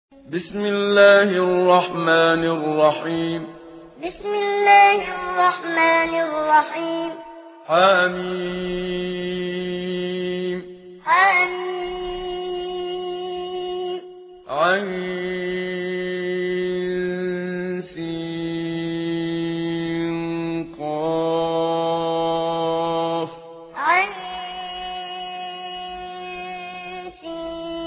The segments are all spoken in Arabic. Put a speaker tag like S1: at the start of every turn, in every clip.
S1: بسم الله الرحمن الرحيم
S2: بسم الله الرحمن الرحيم
S1: حميم
S2: حميم
S1: عين سين قاف
S2: عين سين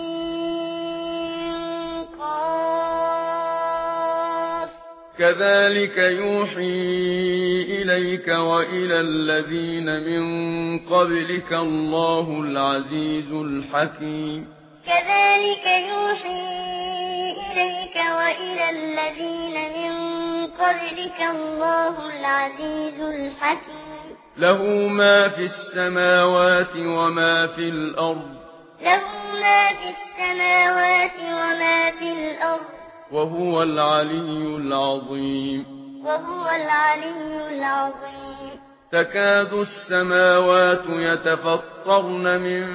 S2: قاف
S1: كذلك يوحي إليك وإلى الذين من قبلك الله العزيز الحكيم
S2: كذلك يوحي إليك وإلى الذين من قبلك الله العزيز الحكيم
S1: له ما في السماوات وما في الأرض
S2: له ما في السماوات وما في الأرض
S1: وهو العلي العظيم
S2: وهو العلي العظيم
S1: تكاد السماوات يتفطرن من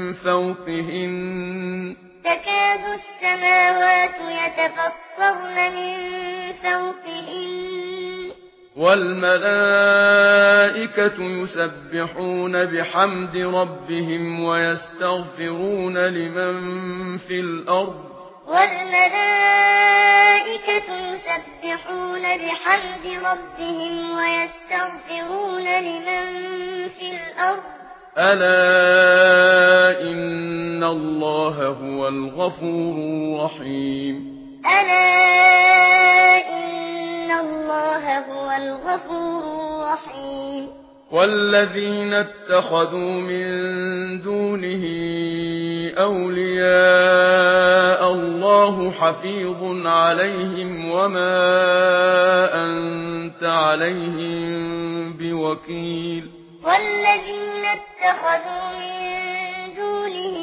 S1: فوقهن
S2: تكاد السماوات يتفطرن من فوقهن
S1: والملائكة يسبحون بحمد ربهم ويستغفرون لمن في الأرض
S2: والملائكة يسبحون بحمد ربهم ويستغفرون لمن في الأرض
S1: ألا إن الله هو الغفور الرحيم
S2: ألا إن الله هو الغفور الرحيم
S1: والذين اتخذوا من دونه أولياء الله حفيظ عليهم وما أنت عليهم بوكيل
S2: والذين اتخذوا من دونه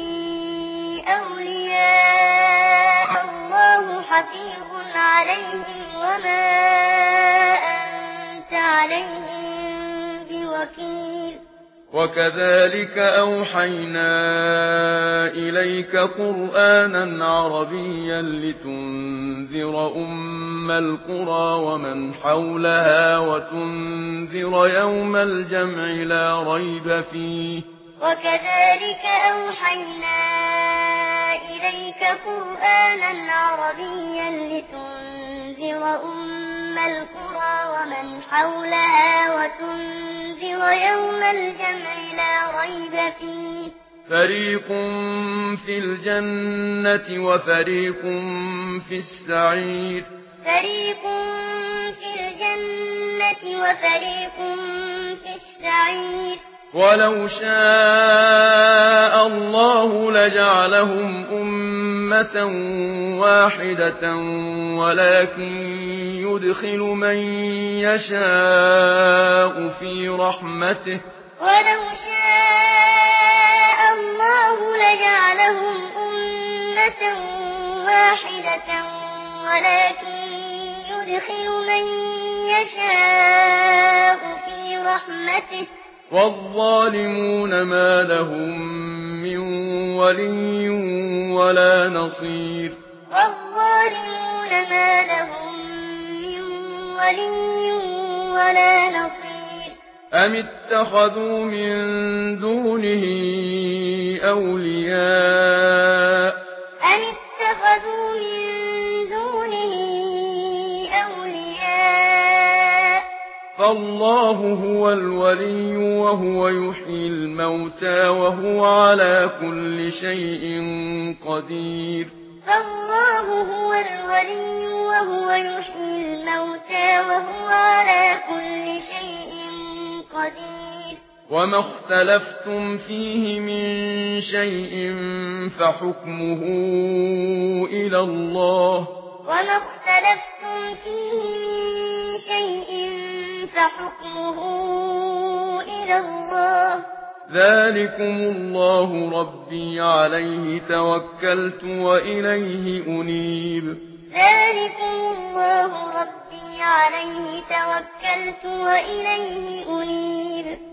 S2: أولياء الله حفيظ عليهم وما أنت عليهم بوكيل
S1: وكذلك أوحينا إليك قرآنا عربيا لتنذر أم القرى ومن حولها وتنذر يوم الجمع لا ريب فيه
S2: وكذلك أوحينا إليك قرآنا عربيا لتنذر أم القرى ومن حولها وتنذر يوم الجمع لا ريب فيه
S1: فريق في الجنة وفريق في السعير
S2: فريق في الجنة وفريق في السعير
S1: ولو شاء الله لجعلهم أمة واحدة ولكن يدخل من يشاء في رحمته
S2: ولو شاء الله لجعلهم أمة واحدة ولكن يدخل من يشاء في رحمته
S1: والظالمون ما لهم من ولي ولا نصير
S2: والظالمون ما لهم من ولي ولا نصير
S1: أم اتخذوا من دونه أولياء
S2: أم اتخذوا من دونه أولياء
S1: فالله هو الولي وهو يحيي الموتى وهو على كل شيء قدير
S2: فالله هو الولي وهو يحيي الموتى وهو على كل شيء قدير
S1: وما اختلفتم فيه من شيء فحكمه إلى الله
S2: وما اختلفتم فيه من شيء فحكمه إلى الله
S1: ذلكم الله ربي عليه توكلت وإليه أنيب
S2: ذلكم الله ربي عليه توكلت وإليه أنيب